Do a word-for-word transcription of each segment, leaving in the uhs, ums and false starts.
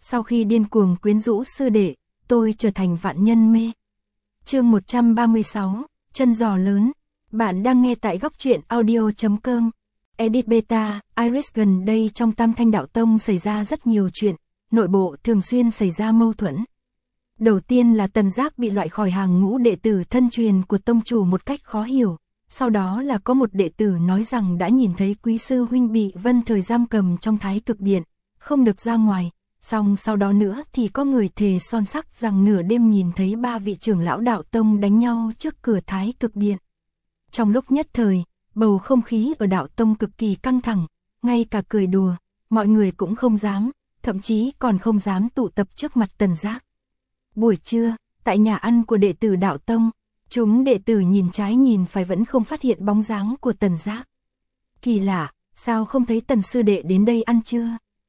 Sau khi điên cuồng quyến rũ sư đệ, tôi trở thành vạn nhân mê. Chương một trăm ba mươi sáu, chân giò lớn. Bạn đang nghe tại góc truyện audio chấm com. Edit Beta, Iris gần đây trong Tam Thanh Đạo Tông xảy ra rất nhiều chuyện, nội bộ thường xuyên xảy ra mâu thuẫn. Đầu tiên là Tần Giác bị loại khỏi hàng ngũ đệ tử thân truyền của tông chủ một cách khó hiểu. Sau đó là có một đệ tử nói rằng đã nhìn thấy quý sư huynh bị Vân Thời giam cầm trong Thái Cực Điện, không được ra ngoài. Xong sau đó nữa thì có người thề son sắc rằng nửa đêm nhìn thấy ba vị trưởng lão đạo tông đánh nhau trước cửa Thái Cực Điện. Trong lúc nhất thời, bầu không khí ở đạo tông cực kỳ căng thẳng, ngay cả cười đùa, mọi người cũng không dám, thậm chí còn không dám tụ tập trước mặt Tần Giác. Buổi trưa, tại nhà ăn của đệ tử đạo tông, chúng đệ tử nhìn trái nhìn phải vẫn không phát hiện bóng dáng của Tần Giác. Kỳ lạ, sao không thấy Tần sư đệ đến đây ăn trưa?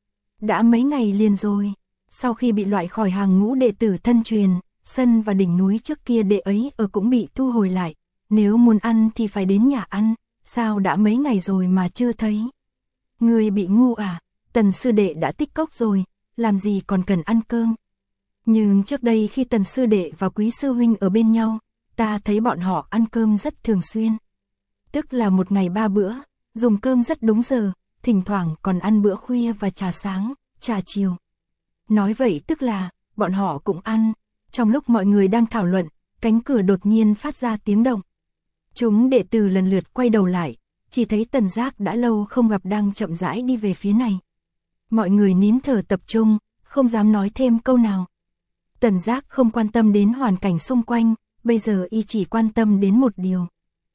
Đã mấy ngày liền rồi, sau khi bị loại khỏi hàng ngũ đệ tử thân truyền, sân và đỉnh núi trước kia đệ ấy ở cũng bị thu hồi lại, nếu muốn ăn thì phải đến nhà ăn, sao đã mấy ngày rồi mà chưa thấy? Người bị ngu à, Tần sư đệ đã tích cốc rồi, làm gì còn cần ăn cơm? Nhưng trước đây khi Tần sư đệ và quý sư huynh ở bên nhau, ta thấy bọn họ ăn cơm rất thường xuyên. Tức là một ngày ba bữa, dùng cơm rất đúng giờ, thỉnh thoảng còn ăn bữa khuya và trà sáng, trà chiều. Nói vậy tức là, bọn họ cũng ăn. Trong lúc mọi người đang thảo luận, cánh cửa đột nhiên phát ra tiếng động. Chúng đệ tử lần lượt quay đầu lại, chỉ thấy Tần Giác đã lâu không gặp đang chậm rãi đi về phía này. Mọi người nín thở tập trung, không dám nói thêm câu nào. Tần Giác không quan tâm đến hoàn cảnh xung quanh, bây giờ y chỉ quan tâm đến một điều.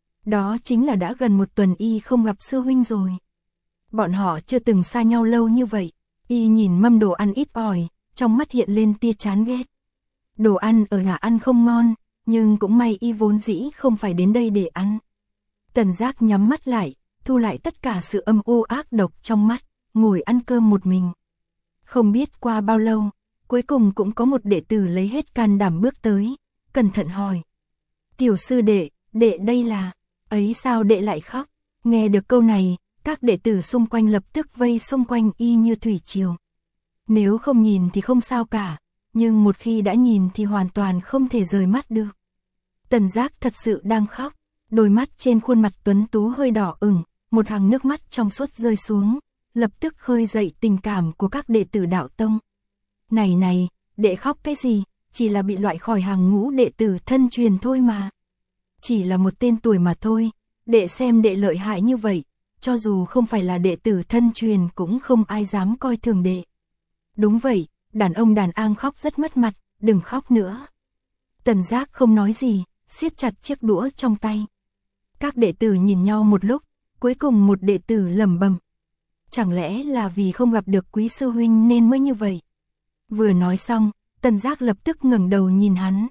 Đó chính là đã gần một tuần y không gặp sư huynh rồi. Bọn họ chưa từng xa nhau lâu như vậy. Y nhìn mâm đồ ăn ít ỏi, trong mắt hiện lên tia chán ghét. Đồ ăn ở nhà ăn không ngon, nhưng cũng may y vốn dĩ không phải đến đây để ăn. Tần Giác nhắm mắt lại, thu lại tất cả sự âm u ác độc trong mắt, ngồi ăn cơm một mình. Không biết qua bao lâu, cuối cùng cũng có một đệ tử lấy hết can đảm bước tới, cẩn thận hỏi. Tiểu sư đệ, đệ đây là, ấy sao đệ lại khóc? Nghe được câu này, các đệ tử xung quanh lập tức vây xung quanh y như thủy triều. Nếu không nhìn thì không sao cả, nhưng một khi đã nhìn thì hoàn toàn không thể rời mắt được. Tần Giác thật sự đang khóc, đôi mắt trên khuôn mặt tuấn tú hơi đỏ ửng, một hàng nước mắt trong suốt rơi xuống, lập tức khơi dậy tình cảm của các đệ tử đạo tông. Này này, đệ khóc cái gì, chỉ là bị loại khỏi hàng ngũ đệ tử thân truyền thôi mà. Chỉ là một tên tuổi mà thôi, đệ xem đệ lợi hại như vậy, cho dù không phải là đệ tử thân truyền cũng không ai dám coi thường đệ. Đúng vậy, đàn ông đàn an khóc rất mất mặt, đừng khóc nữa. Tần Giác không nói gì, siết chặt chiếc đũa trong tay. Các đệ tử nhìn nhau một lúc, cuối cùng một đệ tử lẩm bẩm. Chẳng lẽ là vì không gặp được quý sư huynh nên mới như vậy? Vừa nói xong, Tần Giác lập tức ngẩng đầu nhìn hắn.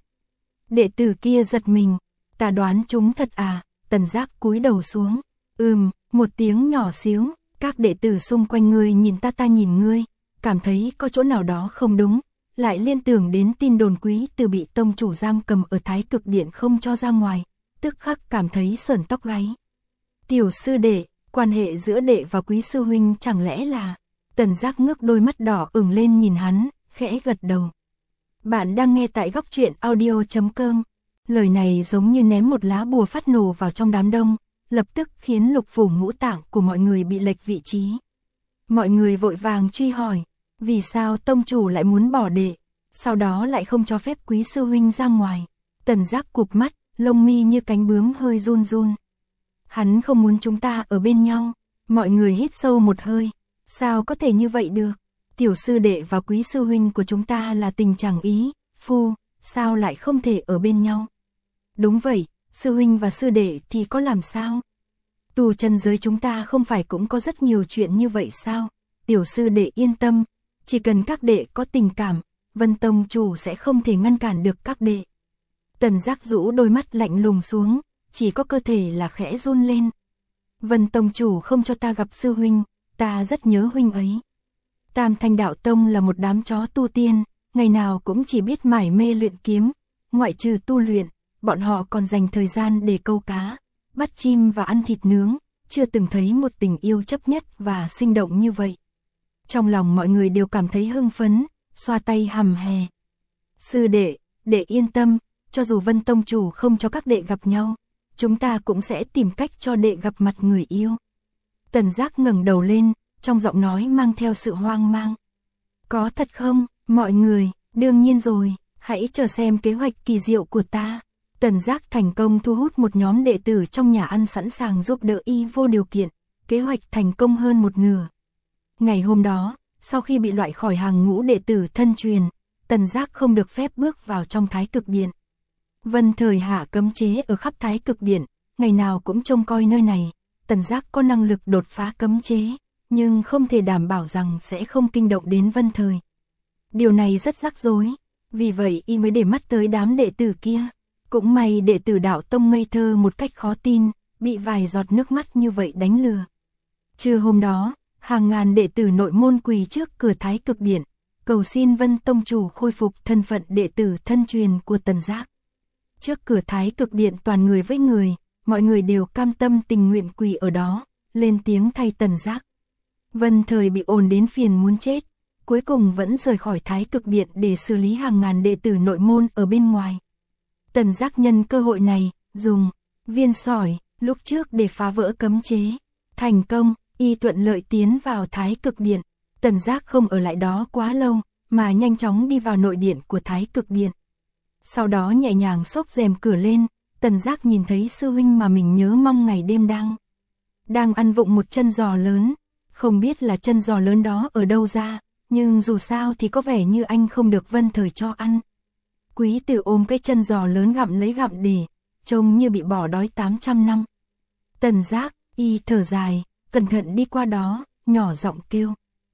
Đệ tử kia giật mình, ta đoán chúng thật à? Tần Giác cúi đầu xuống. Ừm, một tiếng nhỏ xíu, các đệ tử xung quanh ngươi nhìn ta ta nhìn ngươi, cảm thấy có chỗ nào đó không đúng, lại liên tưởng đến tin đồn quý từ bị tông chủ giam cầm ở Thái Cực Điện không cho ra ngoài, tức khắc cảm thấy sởn tóc gáy. Tiểu sư đệ, quan hệ giữa đệ và quý sư huynh chẳng lẽ là... Tần Giác ngước đôi mắt đỏ ửng lên nhìn hắn, khẽ gật đầu. Bạn đang nghe tại góc truyện audio chấm com. Lời này giống như ném một lá bùa phát nổ vào trong đám đông, lập tức khiến lục phủ ngũ tạng của mọi người bị lệch vị trí. Mọi người vội vàng truy hỏi, vì sao tông chủ lại muốn bỏ đệ, sau đó lại không cho phép quý sư huynh ra ngoài. Tần Giác cụp mắt, lông mi như cánh bướm hơi run run. Hắn không muốn chúng ta ở bên nhau. Mọi người hít sâu một hơi, sao có thể như vậy được? Tiểu sư đệ và quý sư huynh của chúng ta là tình chẳng ý, phu, sao lại không thể ở bên nhau? Đúng vậy, sư huynh và sư đệ thì có làm sao? Tù chân giới chúng ta không phải cũng có rất nhiều chuyện như vậy sao? Tiểu sư đệ yên tâm, chỉ cần các đệ có tình cảm, Vân tông chủ sẽ không thể ngăn cản được các đệ. Tần Giác rũ đôi mắt lạnh lùng xuống, chỉ có cơ thể là khẽ run lên. Vân tông chủ không cho ta gặp sư huynh, ta rất nhớ huynh ấy. Tam Thanh Đạo Tông là một đám chó tu tiên, ngày nào cũng chỉ biết mải mê luyện kiếm, ngoại trừ tu luyện, bọn họ còn dành thời gian để câu cá, bắt chim và ăn thịt nướng, chưa từng thấy một tình yêu chấp nhất và sinh động như vậy. Trong lòng mọi người đều cảm thấy hưng phấn, xoa tay hầm hè. Sư đệ, đệ yên tâm, cho dù Vân tông chủ không cho các đệ gặp nhau, chúng ta cũng sẽ tìm cách cho đệ gặp mặt người yêu. Tần Giác ngẩng đầu lên, trong giọng nói mang theo sự hoang mang. Có thật không, mọi người, đương nhiên rồi, hãy chờ xem kế hoạch kỳ diệu của ta. Tần Giác thành công thu hút một nhóm đệ tử trong nhà ăn sẵn sàng giúp đỡ y vô điều kiện, kế hoạch thành công hơn một nửa. Ngày hôm đó, sau khi bị loại khỏi hàng ngũ đệ tử thân truyền, Tần Giác không được phép bước vào trong Thái Cực Điện. Vân Thời hạ cấm chế ở khắp Thái Cực Điện, ngày nào cũng trông coi nơi này. Tần Giác có năng lực đột phá cấm chế, nhưng không thể đảm bảo rằng sẽ không kinh động đến Vân Thời. Điều này rất rắc rối, vì vậy y mới để mắt tới đám đệ tử kia. Cũng may đệ tử đạo tông ngây thơ một cách khó tin, bị vài giọt nước mắt như vậy đánh lừa. Trưa hôm đó, hàng ngàn đệ tử nội môn quỳ trước cửa Thái Cực Điện, cầu xin Vân tông chủ khôi phục thân phận đệ tử thân truyền của Tần Giác. Trước cửa Thái Cực Điện toàn người với người, mọi người đều cam tâm tình nguyện quỳ ở đó, lên tiếng thay Tần Giác. Vân Thời bị ồn đến phiền muốn chết, cuối cùng vẫn rời khỏi Thái Cực Điện để xử lý hàng ngàn đệ tử nội môn ở bên ngoài. Tần Giác nhân cơ hội này, dùng viên sỏi lúc trước để phá vỡ cấm chế. Thành công, y thuận lợi tiến vào Thái Cực Điện. Tần Giác không ở lại đó quá lâu, mà nhanh chóng đi vào nội điện của Thái Cực Điện. Sau đó nhẹ nhàng xốc rèm cửa lên, Tần Giác nhìn thấy sư huynh mà mình nhớ mong ngày đêm đang đang ăn vụng một chân giò lớn. Không biết là chân giò lớn đó ở đâu ra, nhưng dù sao thì có vẻ như anh không được Vân Thời cho ăn. Quý tử ôm cái chân giò lớn gặm lấy gặm để, trông như bị bỏ đói tám trăm năm. Tần Giác, y thở dài, cẩn thận đi qua đó, nhỏ giọng kêu.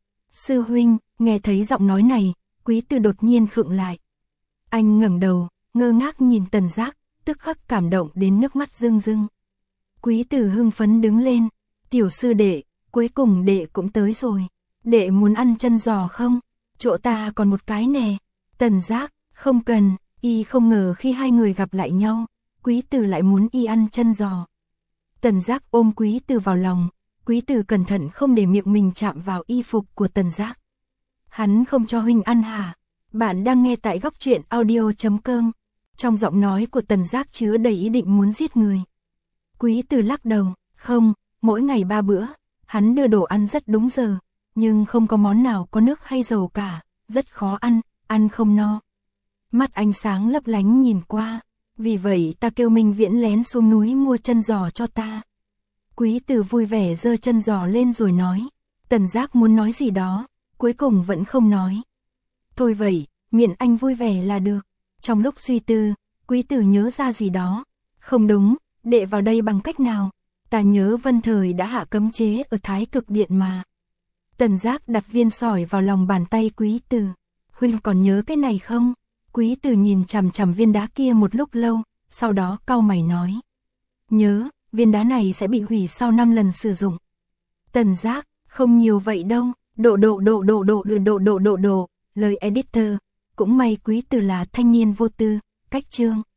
Sư huynh, nghe thấy giọng nói này, quý tử đột nhiên khựng lại. Anh ngẩng đầu, ngơ ngác nhìn Tần Giác, tức khắc cảm động đến nước mắt rưng rưng. Quý tử hưng phấn đứng lên, tiểu sư đệ, cuối cùng đệ cũng tới rồi. Đệ muốn ăn chân giò không? Chỗ ta còn một cái nè. Tần Giác, không cần, y không ngờ khi hai người gặp lại nhau, quý tử lại muốn y ăn chân giò. Tần Giác ôm quý tử vào lòng, quý tử cẩn thận không để miệng mình chạm vào y phục của Tần Giác. Hắn không cho huynh ăn hả? Bạn đang nghe tại góc truyện audio chấm com. Trong giọng nói của Tần Giác chứa đầy ý định muốn giết người. Quý tử lắc đầu, không, mỗi ngày ba bữa, hắn đưa đồ ăn rất đúng giờ, nhưng không có món nào có nước hay dầu cả, rất khó ăn, ăn không no. Mắt ánh sáng lấp lánh nhìn qua, vì vậy ta kêu Minh Viễn lén xuống núi mua chân giò cho ta. Quý tử vui vẻ giơ chân giò lên rồi nói. Tần Giác muốn nói gì đó, cuối cùng vẫn không nói. Thôi vậy, miệng anh vui vẻ là được. Trong lúc suy tư, quý tử nhớ ra gì đó. Không đúng, đệ vào đây bằng cách nào? Ta nhớ Vân Thời đã hạ cấm chế ở Thái Cực Điện mà. Tần Giác đặt viên sỏi vào lòng bàn tay quý tử. Huynh còn nhớ cái này không? Quý tử nhìn chằm chằm viên đá kia một lúc lâu, sau đó cau mày nói. Nhớ, viên đá này sẽ bị hủy sau năm lần sử dụng. Tần Giác, không nhiều vậy đâu, độ độ độ độ độ độ độ độ độ độ, lời editor, cũng may quý tử là thanh niên vô tư, cách chương.